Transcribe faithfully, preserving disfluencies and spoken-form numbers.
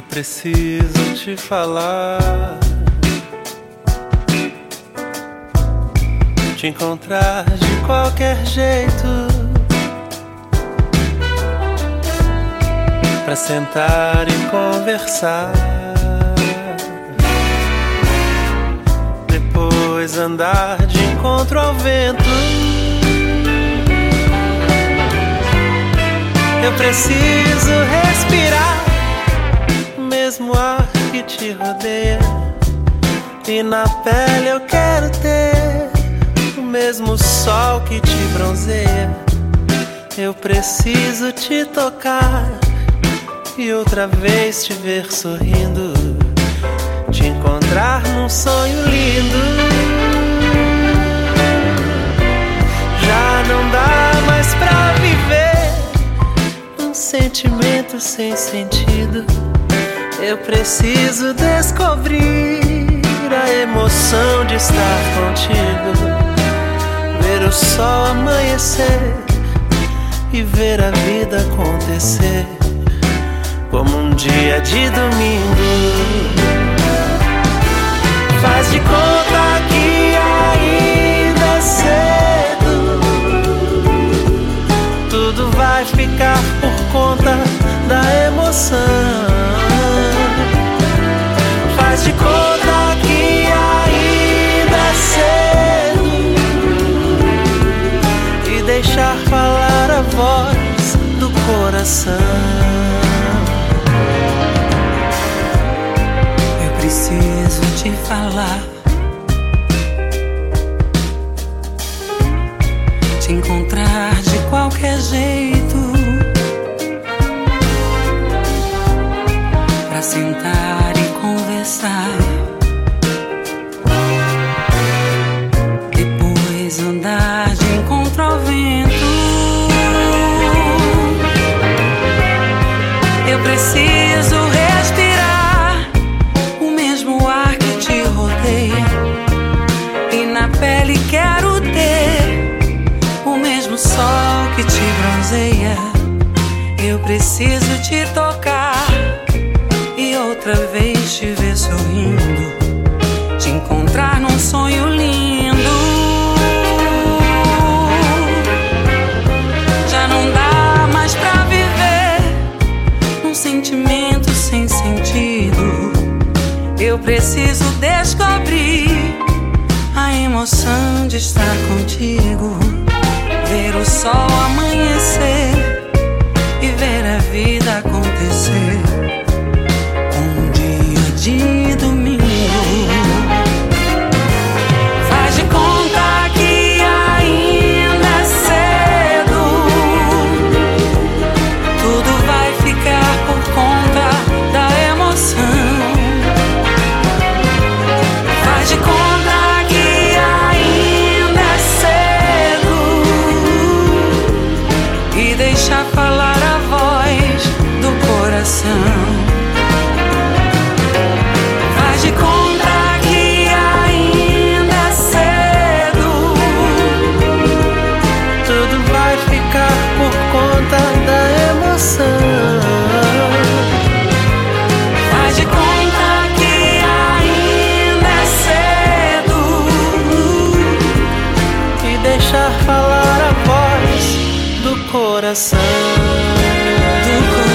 Eu preciso te falar, te encontrar de qualquer jeito, pra sentar e conversar, depois andar de encontro ao vento. Eu preciso respirar o mesmo ar que te rodeia, e na pele eu quero ter o mesmo sol que te bronzeia. Eu preciso te tocar e outra vez te ver sorrindo, te encontrar num sonho lindo. Já não dá mais pra viver um sentimento sem sentido. Eu preciso descobrir a emoção de estar contigo, ver o sol amanhecer e ver a vida acontecer como um dia de domingo. Faz de conta que ainda é cedo, tudo vai ficar por conta da emoção. Faz de conta que ainda é cedo e deixar falar a voz do coração. Eu preciso te falar, te encontrar de qualquer jeito, pra sentar e conversar, depois andar de encontro ao vento. Eu preciso respirar o mesmo ar que te rodeia, e na pele quero ter o mesmo sol que te bronzeia. Eu preciso te tocar e outra vez te ver sorrindo, te encontrar num sonho lindo. Já não dá mais pra viver um sentimento sem sentido. Eu preciso descobrir a emoção de estar contigo, ver o sol amanhecer e ver a vida acontecer um dia de domingo. Faz de conta que ainda é cedo, tudo vai ficar por conta da emoção. Faz de conta que ainda é cedo e deixa falar a voz do coração. Faz de conta que ainda é cedo, Tudo vai ficar por conta da emoção. faz de conta que ainda é cedo E deixar falar a voz do coração. do coração.